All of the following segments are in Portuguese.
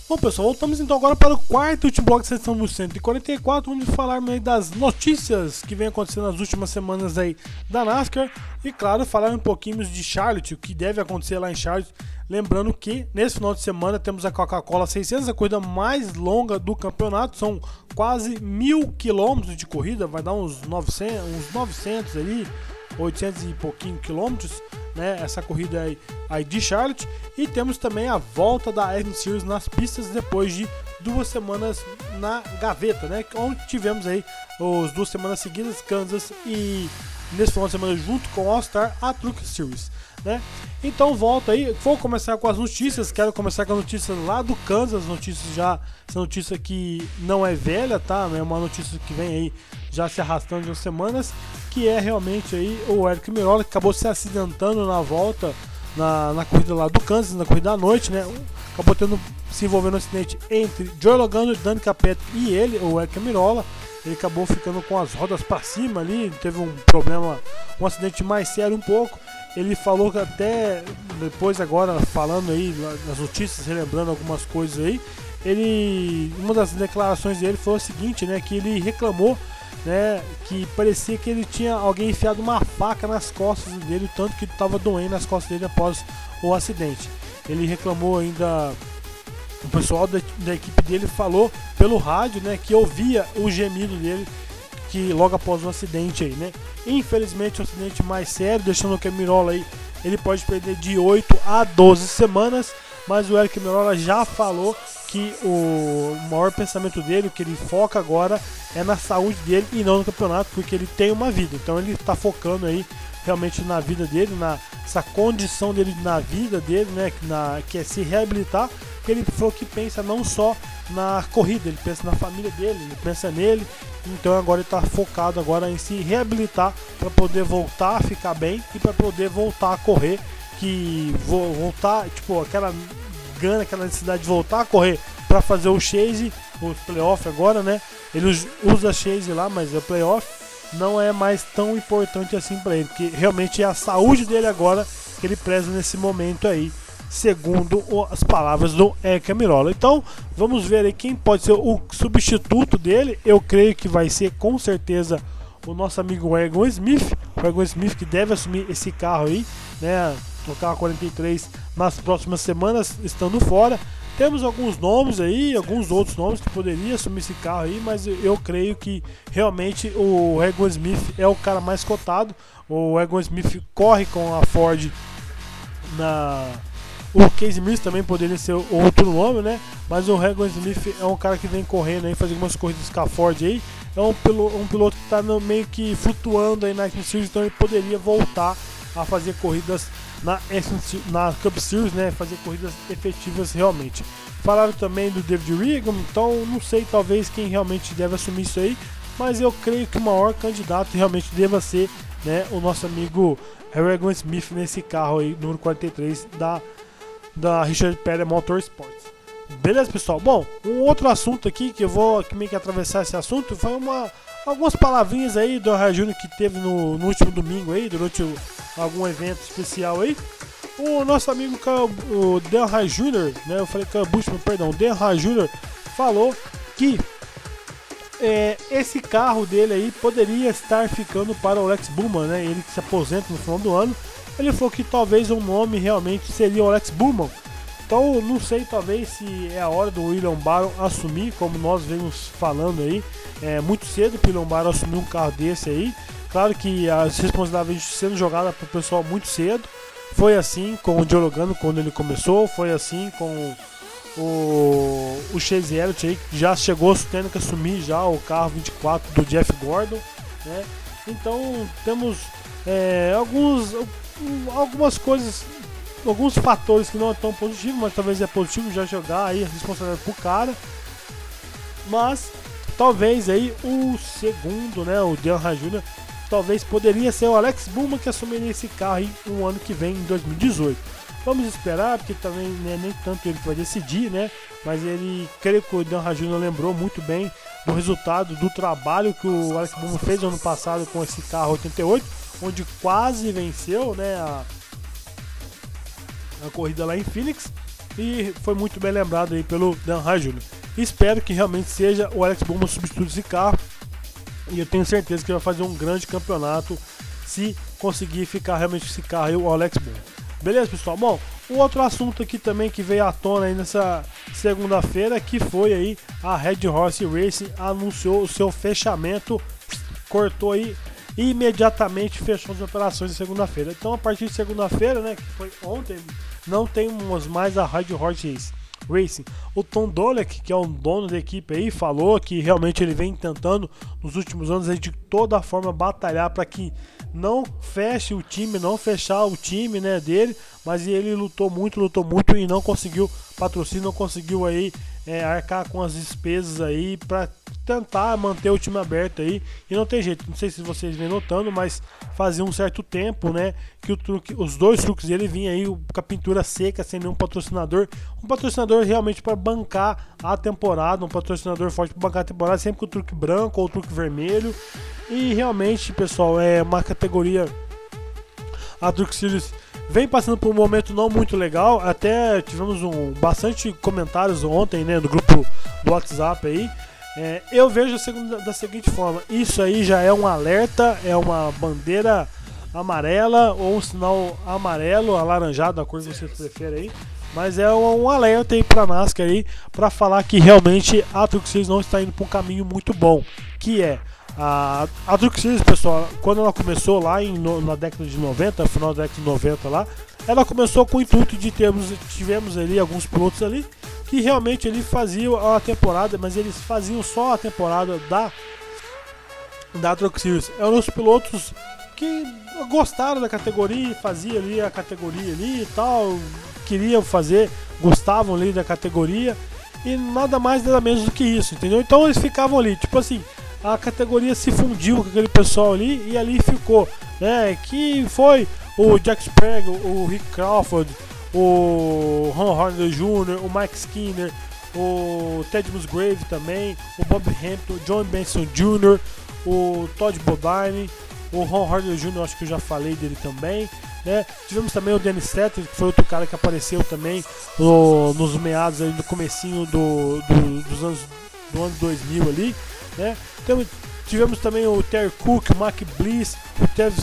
Bom, pessoal, voltamos então agora para o quarto e último bloco da sessão do 144, onde falarmos das notícias que vem acontecendo nas últimas semanas aí da NASCAR e, claro, falar um pouquinho de Charlotte, o que deve acontecer lá em Charlotte. Lembrando que nesse final de semana temos a Coca-Cola 600, a corrida mais longa do campeonato, são quase 1.000 quilômetros de corrida, vai dar uns 900 ali, 800 e pouquinho quilômetros, né, essa corrida aí de Charlotte. E temos também a volta da Aston Series nas pistas depois de 2 semanas na gaveta, né, onde tivemos aí as 2 semanas seguidas, Kansas, e nesse final de semana junto com o All-Star, a Truck Series, né? Então volta aí, vou começar com as notícias, quero começar com a notícia lá do Kansas, essa notícia que não é velha, tá? É uma notícia que vem aí já se arrastando de umas semanas, que é realmente aí o Eric Almirola, que acabou se acidentando na volta, na corrida lá do Kansas, na corrida à noite, né? Acabou se envolvendo um acidente entre Joey Logano, Danny Capet e ele, o Eric Almirola. Ele acabou ficando com as rodas para cima ali, teve um problema, um acidente mais sério um pouco. Ele falou que até depois, agora falando aí nas notícias, relembrando algumas coisas aí, uma das declarações dele foi o seguinte, né, que ele reclamou, né, que parecia que ele tinha alguém enfiado uma faca nas costas dele, o tanto que estava doendo nas costas dele após o acidente. Ele reclamou ainda, o pessoal da equipe dele falou pelo rádio, né, que ouvia o gemido dele que logo após o acidente aí, né? Infelizmente, um acidente mais sério, deixando o Almirola aí, ele pode perder de 8 a 12 semanas, mas o Eric Almirola já falou que o maior pensamento dele, o que ele foca agora é na saúde dele e não no campeonato, porque ele tem uma vida, então ele está focando aí realmente na vida dele, nessa condição dele na vida dele, né, que é se reabilitar, porque ele falou que pensa não só na corrida, ele pensa na família dele, ele pensa nele, então agora ele está focado agora em se reabilitar para poder voltar a ficar bem e para poder voltar a correr, que voltar, tipo, aquela gana, aquela necessidade de voltar a correr para fazer o chase, o playoff agora, né, ele usa chase lá, mas o playoff não é mais tão importante assim para ele, porque realmente é a saúde dele agora que ele preza nesse momento aí, segundo as palavras do Eric Almirola. Então vamos ver aí quem pode ser o substituto dele. Eu creio que vai ser com certeza o nosso amigo Egan Smith, o Egan Smith, que deve assumir esse carro aí, né, o carro 43 nas próximas semanas, estando fora. Temos alguns nomes aí, alguns outros nomes que poderiam assumir esse carro aí, mas eu creio que realmente o Egan Smith é o cara mais cotado. O Egan Smith corre com a Ford o Casey Mears também poderia ser outro nome, né? Mas o Egan Smith é um cara que vem correndo aí, fazendo algumas corridas com a Ford aí. É um piloto que está meio que flutuando aí na Aston Series, então ele poderia voltar a fazer corridas na Cup Series, né? Fazer corridas efetivas realmente. Falaram também do David Regan, então não sei talvez quem realmente deve assumir isso aí, mas eu creio que o maior candidato realmente deva ser, né, o nosso amigo Egan Smith nesse carro aí, número 43 da Richard Petty Motorsports. Beleza, pessoal? Bom, um outro assunto aqui que eu vou meio que atravessar esse assunto foi algumas palavrinhas aí do Dale Jr. que teve no último domingo aí, durante algum evento especial aí. O nosso amigo o Dale Jr., né, eu falei Bushman, perdão, Dale Jr. falou que esse carro dele aí poderia estar ficando para o Alex Bowman, né, ele que se aposenta no final do ano. Ele falou que talvez o nome realmente seria o Alex Bowman. Então não sei, talvez se é a hora do William Byron assumir, como nós vemos falando aí, é muito cedo para o William Byron assumir um carro desse aí. Claro que as responsabilidades sendo jogadas para o pessoal muito cedo. Foi assim com o Joey Logano quando ele começou, foi assim com o Chase Elliott aí, que já chegou tendo que assumir já o carro 24 do Jeff Gordon, né? Então temos algumas coisas, alguns fatores que não é tão positivo, mas talvez é positivo já jogar aí a responsabilidade pro cara. Mas talvez aí o segundo, né, o Dale Jr., talvez poderia ser o Alex Bowman que assumiria esse carro aí no ano que vem, em 2018. Vamos esperar, porque também, né, nem tanto ele vai decidir, né? Mas creio que o Dale Jr. lembrou muito bem do resultado do trabalho que o Alex Bowman fez no ano passado com esse carro 88, onde quase venceu, né, a corrida lá em Phoenix. e foi muito bem lembrado aí pelo Dan High Jr. Espero que realmente seja o Alex Bowman substituto desse carro, e eu tenho certeza que vai fazer um grande campeonato se conseguir ficar realmente esse carro aí, o Alex Bowman. Beleza, pessoal? Bom, o outro assunto aqui também que veio à tona aí nessa segunda-feira, que foi aí a Red Horse Racing anunciou o seu fechamento, cortou aí imediatamente, fechou as operações de segunda-feira. Então, a partir de segunda-feira, né, que foi ontem, não temos mais a Red Horse Racing. O Tom Dolek, que é o dono da equipe aí, falou que realmente ele vem tentando nos últimos anos aí, de toda forma batalhar para que não feche o time, não fechar o time, né, dele, mas ele lutou muito e não conseguiu patrocínio, não conseguiu aí arcar com as despesas aí para tentar manter o time aberto aí, e não tem jeito. Não sei se vocês vêm notando, mas fazia um certo tempo, né, que os dois truques dele vinham aí com a pintura seca, sem nenhum patrocinador, um patrocinador realmente para bancar a temporada, um patrocinador forte para bancar a temporada, sempre com o truque branco ou o truque vermelho. E realmente, pessoal, é uma categoria, a Truck Series vem passando por um momento não muito legal. Até tivemos bastante comentários ontem, né, no grupo do WhatsApp aí. Eu vejo da seguinte forma: isso aí já é um alerta, é uma bandeira amarela ou um sinal amarelo, alaranjado, a cor que você prefere aí. Mas é um alerta aí pra NASCAR aí, pra falar que realmente a Truck Series não está indo para um caminho muito bom, que é a Truck Series, pessoal. Quando ela começou lá na década de 90, final da década de 90 lá, ela começou com o intuito de tivemos ali alguns pilotos ali que realmente ele faziam a temporada, mas eles faziam só a temporada da Truck Series. Eram os pilotos que gostaram da categoria, faziam ali a categoria ali e tal, queriam fazer, gostavam ali da categoria, e nada mais nada menos do que isso, entendeu? Então eles ficavam ali, tipo assim, a categoria se fundiu com aquele pessoal ali e ali ficou, né? Que foi o Jack Sprague, o Rick Crawford, o Ron Horner Jr., o Mike Skinner, o Ted Musgrave também, o Bob Hampton, o John Benson Jr., o Todd Bodine, o Ron Horner Jr., acho que eu já falei dele também, né? Tivemos também o Dennis Setter, que foi outro cara que apareceu também nos meados aí, no comecinho do ano 2000 ali, né? Então, tivemos também o Terry Cook, o Mark Bliss, o Travis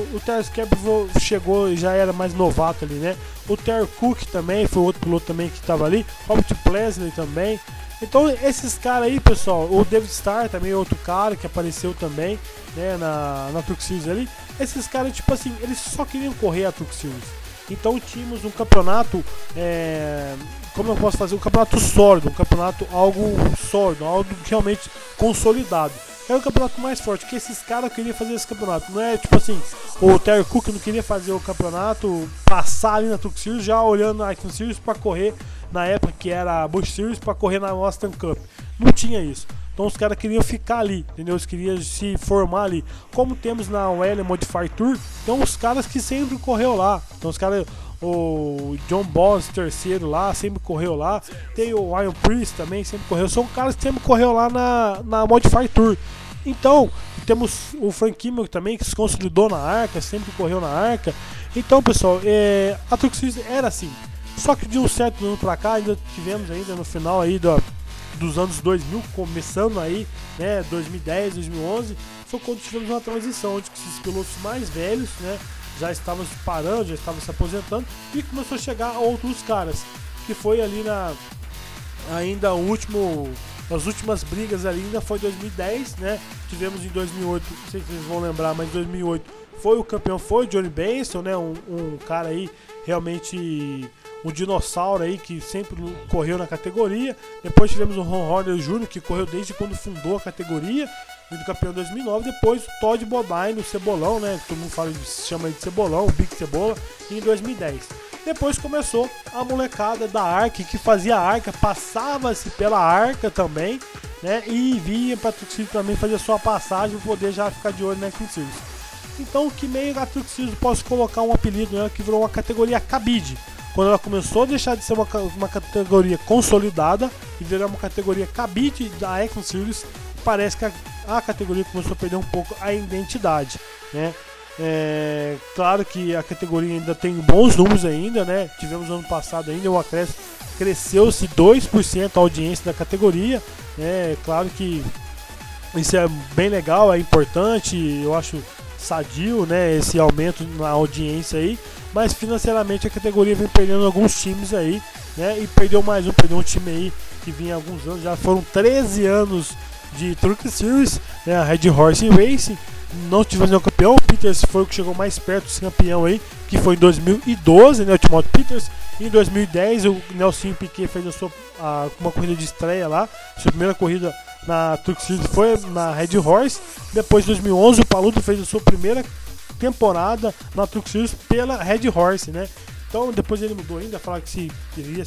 Capel chegou e já era mais novato ali, né? O Terry Cook também foi outro piloto também que estava ali, Robert Plesley também. Então esses caras aí, pessoal, o David Starr também é outro cara que apareceu também, né, na Truck Series ali. Esses caras, tipo assim, eles só queriam correr a Truck Series. Então tínhamos um campeonato, como eu posso fazer, um campeonato sólido, um campeonato algo sólido, algo realmente consolidado. Era o campeonato mais forte, que esses caras queriam fazer esse campeonato. Não é tipo assim, o Terry Cook não queria fazer o campeonato, passar ali na Truck Series, já olhando na Icon Series para correr, na época que era a Busch Series, para correr na Mustang Cup. Não tinha isso. Então os caras queriam ficar ali, entendeu? Eles queriam se formar ali. Como temos na OL Modify Tour, então os caras que sempre correu lá. Então os caras, o John Boss, terceiro lá, sempre correu lá. Tem o Ryan Priest também, sempre correu. São caras que sempre correu lá na Modify Tour. Então, temos o Frank Kimmel também, que se consolidou na Arca, sempre correu na Arca. Então, pessoal, a Truck Series era assim. Só que de um certo ano pra cá, ainda tivemos ainda no final aí dos anos 2000, começando aí, né, 2010, 2011, foi quando tivemos uma transição, onde esses pilotos mais velhos, né, já estavam se parando, já estavam se aposentando, e começou a chegar outros caras, que foi ali ainda as últimas brigas ali ainda foi 2010, né, tivemos em 2008, não sei se vocês vão lembrar, mas em 2008 foi o campeão, foi o Johnny Benson, né, um cara aí realmente um dinossauro aí que sempre correu na categoria. Depois tivemos o Ron Horner Jr., que correu desde quando fundou a categoria, do campeão 2009. Depois o Todd Bodine, o Cebolão, né, todo mundo chama de Cebolão, o Big Cebola, em 2010. Depois começou a molecada da Arca, que fazia a Arca, passava-se pela Arca também, né, e vinha para a Truck Series também fazer sua passagem, para poder já ficar de olho na Truck Series. Então, que meio a Truck Series, posso colocar um apelido, né, que virou uma categoria cabide. Quando ela começou a deixar de ser uma categoria consolidada e virar uma categoria cabide da Icon Series, parece que a categoria começou a perder um pouco a identidade, né? Claro que a categoria ainda tem bons números ainda, né? Tivemos ano passado ainda o acréscimo, cresceu-se 2% a audiência da categoria. Claro que isso é bem legal, é importante, eu acho sadio, né, esse aumento na audiência aí, mas financeiramente a categoria vem perdendo alguns times aí, né, e perdeu um time aí que vinha há alguns anos, já foram 13 anos de Truck Series, né, a Red Horse Racing, não tivemos nenhum campeão, o Peters foi o que chegou mais perto desse campeão aí, que foi em 2012, né, o Timothy Peters. Em 2010 o Nelson Piquet fez uma corrida de estreia lá, sua primeira corrida na Truck Series foi na Red Horse. Depois em 2011 o Paludo fez a sua primeira temporada na Truck Series pela Red Horse, né? Então depois ele mudou ainda, falar que iria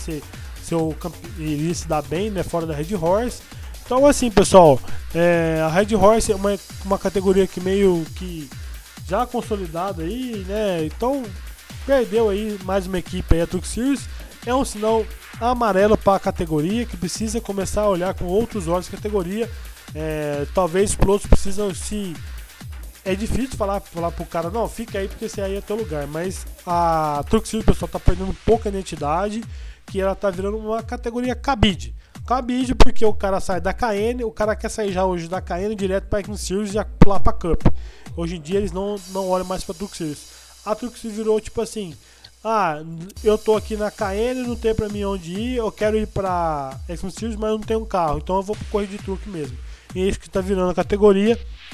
iria se dar bem, né, fora da Red Horse. Então assim, pessoal, a Red Horse é uma categoria que meio que já consolidada aí, né? Então perdeu aí mais uma equipe aí, a Truck Series. É um sinal amarelo para a categoria, que precisa começar a olhar com outros olhos a categoria. Talvez os pilotos precisam se... É difícil falar pro cara, não, fica aí porque esse aí é teu lugar. Mas a Truck Series, o pessoal tá perdendo pouca identidade, que ela tá virando uma categoria cabide. Cabide porque o cara sai da KN, o cara quer sair já hoje da KN direto para a Truck Series e já pular para Cup. Hoje em dia eles não olham mais para Truck Series. A Truck Series virou tipo assim, eu tô aqui na KN, não tem pra mim onde ir, eu quero ir pra X Series, mas eu não tenho um carro, então eu vou pro corrida de truque mesmo. E é isso que tá virando a categoria.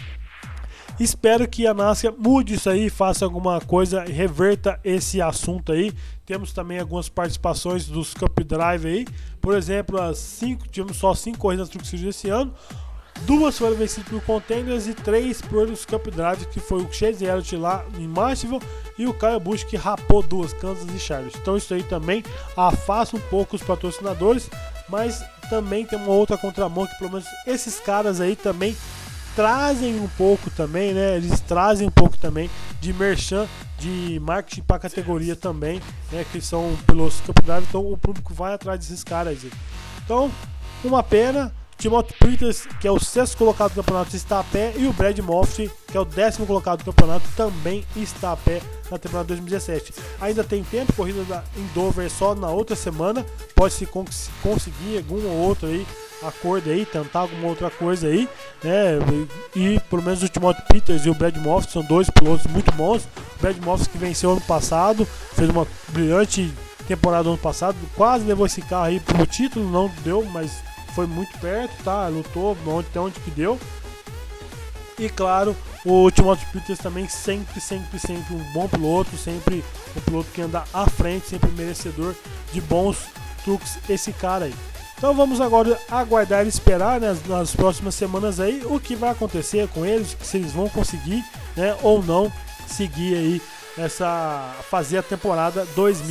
Espero que a NASCAR mude isso aí, faça alguma coisa, reverta esse assunto aí. Temos também algumas participações dos Cup Drive aí. Por exemplo, tivemos só 5 corridas na Truck Series esse ano. 2 foram vencidas por Contenders e 3 por os Cup Drive, que foi o Chase Elliott lá em Martinsville e o Kyle Busch, que rapou 2, Kansas e Charlotte. Então isso aí também afasta um pouco os patrocinadores, mas também tem uma outra contramão, que pelo menos esses caras aí também trazem um pouco também, né? Eles trazem um pouco também de merchan, de marketing para a categoria também, né? Que são pilotos Cup Drive, então o público vai atrás desses caras aí. Então, uma pena. Timothy Peters, que é o 6º colocado do campeonato, está a pé, e o Brad Moffitt, que é o 10º colocado do campeonato, também está a pé na temporada 2017. Ainda tem tempo, corrida em Dover só na outra semana, pode-se conseguir algum ou outro aí acordo aí, tentar alguma outra coisa aí, né? E pelo menos o Timothy Peters e o Brad Moffitt são 2 pilotos muito bons. O Brad Moffitt, que venceu ano passado, fez uma brilhante temporada ano passado, quase levou esse carro aí pro título, não deu, mas foi muito perto, tá? Lutou até onde que deu. E claro, o Timothy Peters também sempre um bom piloto, sempre um piloto que anda à frente, sempre merecedor de bons truques, esse cara aí. Então vamos agora aguardar e esperar, né, nas próximas semanas aí o que vai acontecer com eles, se eles vão conseguir, né, ou não seguir aí fazer a temporada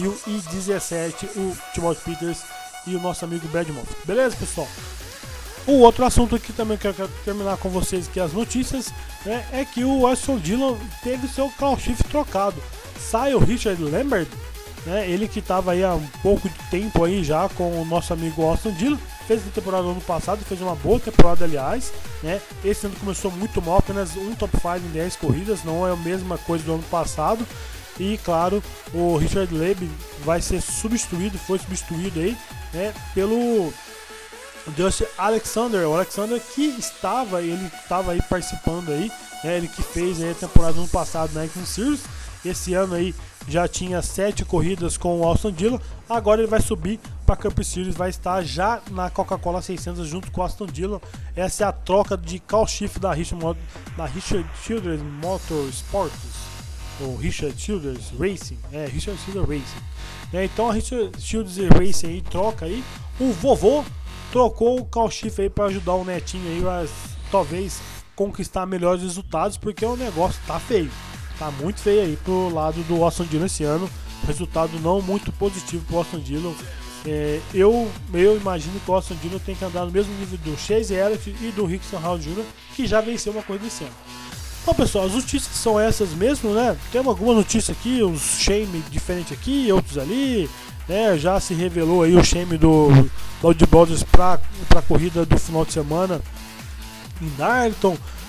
2017, o Timothy Peters e o nosso amigo Brad Moffitt. Beleza, pessoal? O outro assunto aqui também que eu quero terminar com vocês, que as notícias, né, é que o Austin Dillon teve seu call shift trocado. Sai o Richard Lambert, né, ele que estava aí há um pouco de tempo aí já com o nosso amigo Austin Dillon, fez a temporada no ano passado, fez uma boa temporada, aliás, né? Esse ano começou muito mal, apenas um top 5 em 10 corridas, não é a mesma coisa do ano passado. E claro, o Richard Lambert vai ser foi substituído aí, né, pelo Justin Alexander, o Alexander que estava aí participando aí, né, ele que fez aí a temporada do ano passado na X Series. Esse ano aí já tinha 7 corridas com o Austin Dillon, agora ele vai subir para a Cup Series, vai estar já na Coca-Cola 600 junto com o Austin Dillon. Essa é a troca de call shift da Richard Childress Motorsports, ou Richard Childress Racing, Richard Childress Racing. Então a Richard Childress Racing aí troca aí, o vovô trocou o call shift aí para ajudar o netinho aí a talvez conquistar melhores resultados, porque o negócio tá feio. Tá muito feio aí pro lado do Austin Dillon esse ano. Resultado não muito positivo pro Austin Dillon. Eu imagino que o Austin Dillon tem que andar no mesmo nível do Chase Elliott e do Rickson Hall Jr., que já venceu uma corrida esse ano. Bom, pessoal, as notícias são essas mesmo, né? Tem algumas notícias aqui, uns shame diferentes aqui, outros ali, né? Já se revelou aí o shame do Loud Brothers para a corrida do final de semana em Darlington.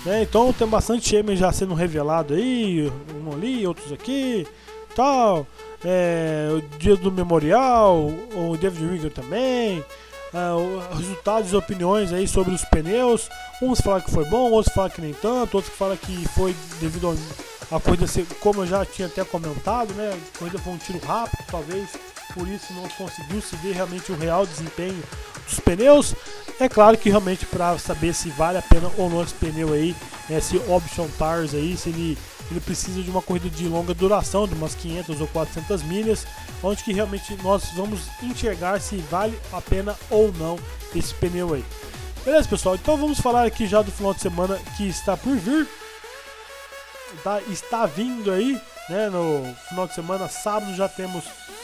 né? Então tem bastante Shaman já sendo revelado aí, um ali, outros aqui, tal. O dia do memorial, o David Rigger também. Resultados e opiniões aí sobre os pneus. Uns falam que foi bom, outros falam que nem tanto, outros falam que foi devido a corrida ser, como eu já tinha até comentado, né? A corrida foi um tiro rápido, talvez por isso não conseguiu se ver realmente o real desempenho dos pneus. É claro que realmente para saber se vale a pena ou não esse pneu aí, esse Option Tires aí, se ele precisa de uma corrida de longa duração, de umas 500 ou 400 milhas, onde que realmente nós vamos enxergar se vale a pena ou não esse pneu aí. Beleza, pessoal? Então vamos falar aqui já do final de semana que está por vir. Está vindo aí, né? No final de semana, sábado, já temos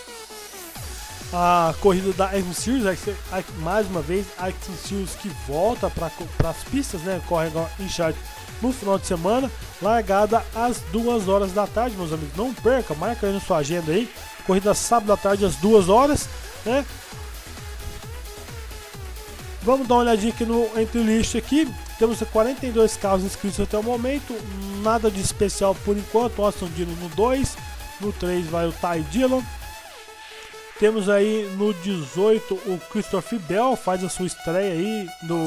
a corrida da Action Series, mais uma vez a Action Series que volta para as pistas, né? Corre em Charlotte no final de semana, largada às 2 horas da tarde, meus amigos. Não perca, marca aí na sua agenda aí. Corrida sábado à tarde às 2 horas, né? Vamos dar uma olhadinha aqui no entry list aqui. Temos 42 carros inscritos até o momento, nada de especial por enquanto. Austin Dillon no 2, no 3 vai o Ty Dillon. Temos aí no 18 o Christopher Bell, faz a sua estreia aí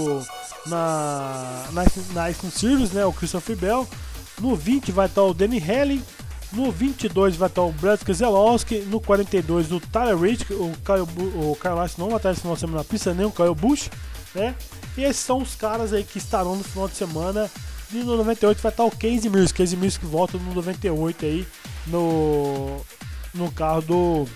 na Action Series, né? O Christopher Bell. No 20 vai estar o Danny Hamlin. No 22 vai estar o Brad Keselowski. No 42 o Tyler Reddick. O Kyle Busch não vai estar esse final de semana na pista, nem o Kyle Busch, né? E esses são os caras aí que estarão no final de semana. E no 98 vai estar o Casey Mears. Casey Mears que volta no 98 aí no carro do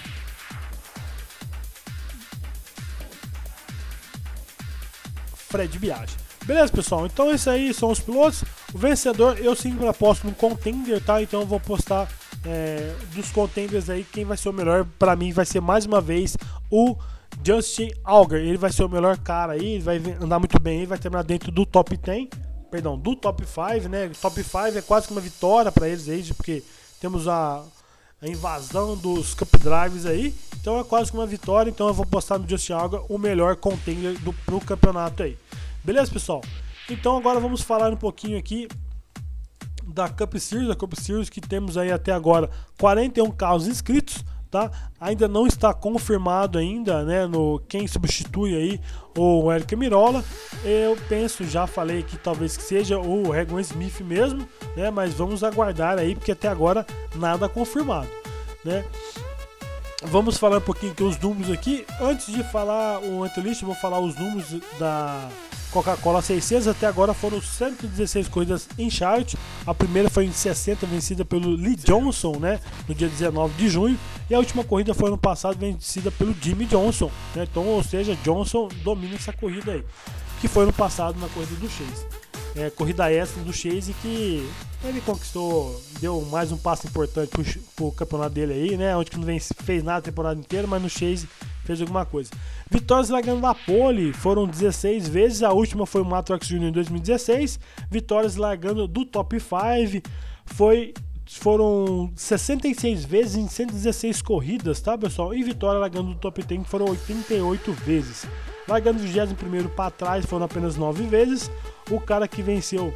Fred Biaggi. Beleza, pessoal? Então esses aí são os pilotos. O vencedor eu sempre aposto no contender, tá? Então eu vou postar dos contenders aí quem vai ser o melhor. Pra mim vai ser mais uma vez o Justin Allgaier. Ele vai ser o melhor cara aí, ele vai andar muito bem, ele vai terminar dentro do top 10, perdão, do top 5, né? Top 5 é quase que uma vitória pra eles aí, porque temos a invasão dos Cup Drives aí, então é quase que uma vitória. Então eu vou postar no Justin Allgaier o melhor contender pro campeonato aí. Beleza, pessoal? Então agora vamos falar um pouquinho aqui da Cup Series, que temos aí até agora 41 carros inscritos, tá? Ainda não está confirmado ainda, né, no quem substitui aí o Eric Mirola. Eu penso, já falei que talvez que seja o Regan Smith mesmo, né? Mas vamos aguardar aí, porque até agora nada confirmado, né? Vamos falar um pouquinho aqui os números aqui. Antes de falar o Antelist, eu vou falar os números da Coca-Cola 600. Até agora foram 116 corridas em Charlotte. A primeira foi em 60, vencida pelo Lee Johnson, né, no dia 19 de junho. E a última corrida foi ano passado, vencida pelo Jimmy Johnson, né? Então, ou seja, Johnson domina essa corrida aí, que foi ano passado na corrida do Chase. Corrida extra do Chase, que ele conquistou, deu mais um passo importante pro campeonato dele aí, né? Onde que não fez nada a temporada inteira, mas no Chase fez alguma coisa. Vitórias largando da pole foram 16 vezes, a última foi o Matt Truex Jr. em 2016. Vitórias largando do top 5 foram 66 vezes em 116 corridas, tá, pessoal? E vitória largando do top 10 foram 88 vezes. Largando do 21º para trás foram apenas 9 vezes. O cara que venceu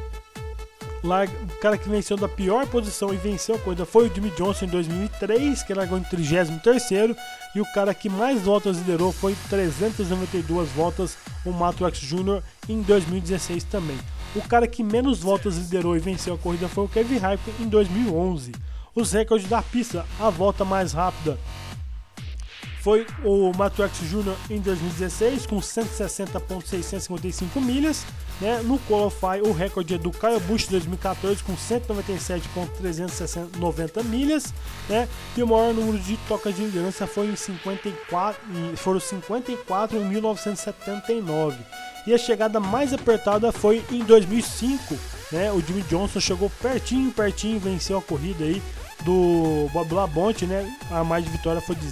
da pior posição e venceu a corrida foi o Jimmy Johnson em 2003, que largou em 33º, e o cara que mais voltas liderou foi 392 voltas, o Matt Truex Jr. em 2016 também. O cara que menos voltas liderou e venceu a corrida foi o Kevin Harvick em 2011. Os recordes da pista, a volta mais rápida foi o Matt Truex Jr. em 2016 com 160.655 milhas, né? No Qualify o recorde é do Kyle Busch em 2014 com 197.390 milhas, né? E o maior número de tocas de liderança foi em 54 em 1979. E a chegada mais apertada foi em 2005, né? O Jimmy Johnson chegou pertinho, venceu a corrida aí do Bob Labonte, né? A margem de vitória foi de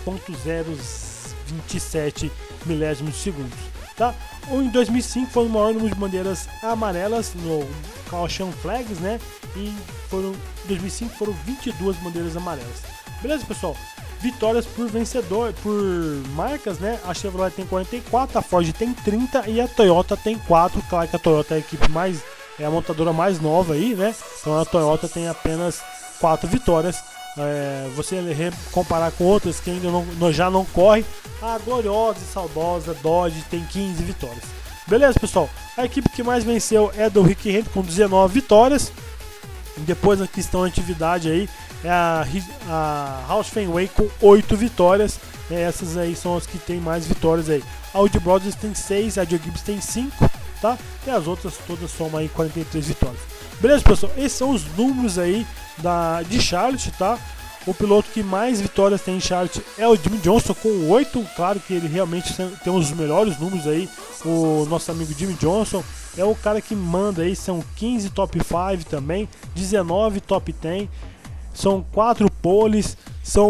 0.027 milésimos de segundos, tá? Em 2005 foi o maior número de bandeiras amarelas no Caution Flags, né? E em 2005 foram 22 bandeiras amarelas. Beleza, pessoal? Vitórias por vencedor, por marcas, né? A Chevrolet tem 44, a Ford tem 30 e a Toyota tem 4. Claro que a Toyota é a equipe mais é a montadora mais nova aí, né? Então a Toyota tem apenas 4 vitórias. Você comparar com outras que ainda já não corre, a gloriosa e saudosa Dodge tem 15 vitórias. Beleza, pessoal? A equipe que mais venceu é do Rick Hendrick com 19 vitórias. Depois na questão de atividade aí é a Roush Fenway com 8 vitórias. Essas aí são as que tem mais vitórias aí. A Wood Brothers tem 6, a Joe Gibbs tem 5, tá? E as outras todas somam aí 43 vitórias. Beleza, pessoal? Esses são os números aí de Charlotte, tá? O piloto que mais vitórias tem em Charlotte é o Jimmie Johnson com 8. Claro que ele realmente tem os melhores números aí. O nosso amigo Jimmie Johnson é o cara que manda aí. São 15 top 5 também, 19 top 10. São 4 poles, são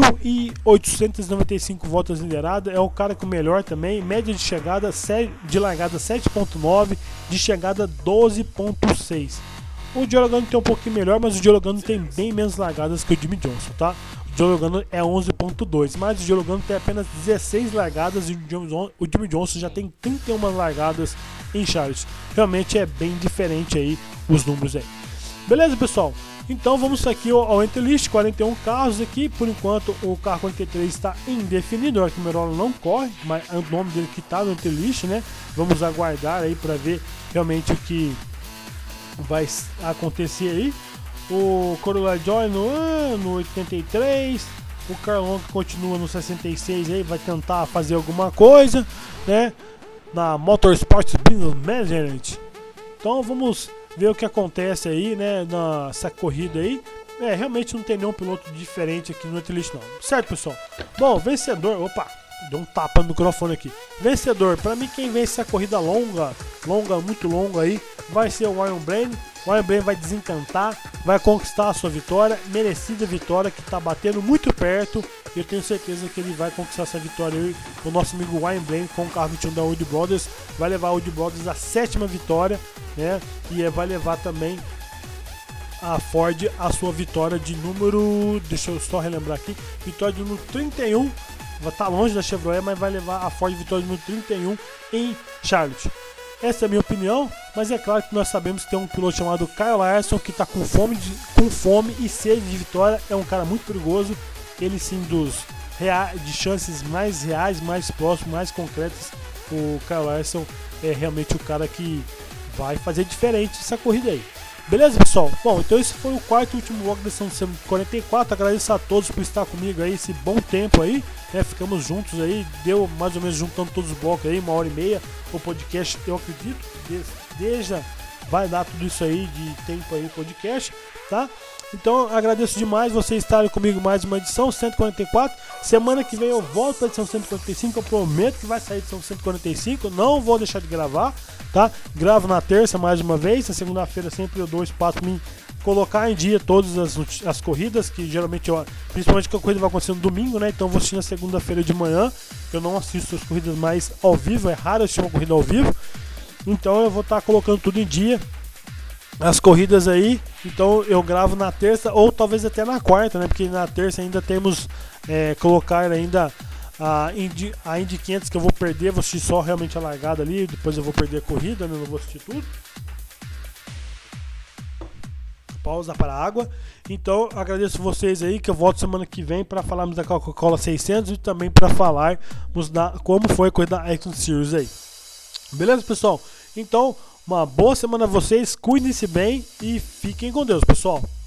1.895 voltas lideradas. É o cara com o melhor também. Média de largada 7.9, de chegada 12.6. O Joe Logano tem um pouquinho melhor, mas o Joe Logano tem bem menos largadas que o Jimmie Johnson, tá? O Joe Logano é 11.2, mas o Joe Logano tem apenas 16 largadas e o Jimmie Johnson já tem 31 largadas em Charlotte. Realmente é bem diferente aí os números aí. Beleza, pessoal? Então vamos aqui ao Entry List, 41 carros aqui. Por enquanto o carro 43 está indefinido, o Arquimerola não corre, mas é o nome dele que está no Entry List, né? Vamos aguardar aí para ver realmente o que vai acontecer aí. O Corolla Joy no 83, o Carlon que continua no 66 aí, vai tentar fazer alguma coisa, né? Na Motorsport Business Management. Então vamos ver o que acontece aí, né? Nessa corrida aí. Realmente não tem nenhum piloto diferente aqui no Entry não. Certo, pessoal? Bom, vencedor. Opa! Deu um tapa no microfone aqui. Vencedor, para mim quem vence essa corrida muito longa aí, vai ser o Ryan Blaney. O Ryan Blaney vai desencantar, vai conquistar a sua vitória, merecida vitória, que está batendo muito perto. Eu tenho certeza que ele vai conquistar essa vitória aí. O nosso amigo Ryan Blaney com o carro 21 da Wood Brothers vai levar a Wood Brothers a 7ª vitória, né? E vai levar também a Ford a sua vitória de número, deixa eu só relembrar aqui, vitória de número 31. Vai estar longe da Chevrolet, mas vai levar a Ford vitória número 31 em Charlotte. Essa é a minha opinião, mas é claro que nós sabemos que tem um piloto chamado Kyle Larson que está com fome e sede de vitória. É um cara muito perigoso. Ele sim de chances mais reais, mais próximos, mais concretas. O Kyle Larson é realmente o cara que vai fazer diferente essa corrida aí. Beleza, pessoal? Bom, então esse foi o quarto e último bloco da sessão 144. Agradeço a todos por estar comigo aí esse bom tempo aí, né? Ficamos juntos aí, deu mais ou menos juntando todos os blocos aí, 1h30. O podcast, eu acredito, vai dar tudo isso aí de tempo aí, podcast, tá? Então agradeço demais vocês estarem comigo mais uma edição 144. Semana que vem eu volto para a edição 145. Eu prometo que vai sair a edição 145. Não vou deixar de gravar, tá? Gravo na terça mais uma vez. Na segunda-feira sempre eu dou espaço para mim colocar em dia todas as corridas, que geralmente principalmente que a corrida vai acontecer no domingo, né? Então eu vou assistir na segunda-feira de manhã. Eu não assisto as corridas mais ao vivo, é raro assistir uma corrida ao vivo. Então eu vou estar colocando tudo em dia, as corridas aí. Então eu gravo na terça ou talvez até na quarta, né? Porque na terça ainda temos colocar ainda a Indy 500 que eu vou perder, vou assistir só realmente a largada ali, depois eu vou perder a corrida, né? Não vou assistir tudo. Pausa para a água. Então agradeço vocês aí, que eu volto semana que vem para falarmos da Coca-Cola 600 e também para falarmos como foi a corrida da Action Series aí. Beleza, pessoal? Então uma boa semana a vocês, cuidem-se bem e fiquem com Deus, pessoal.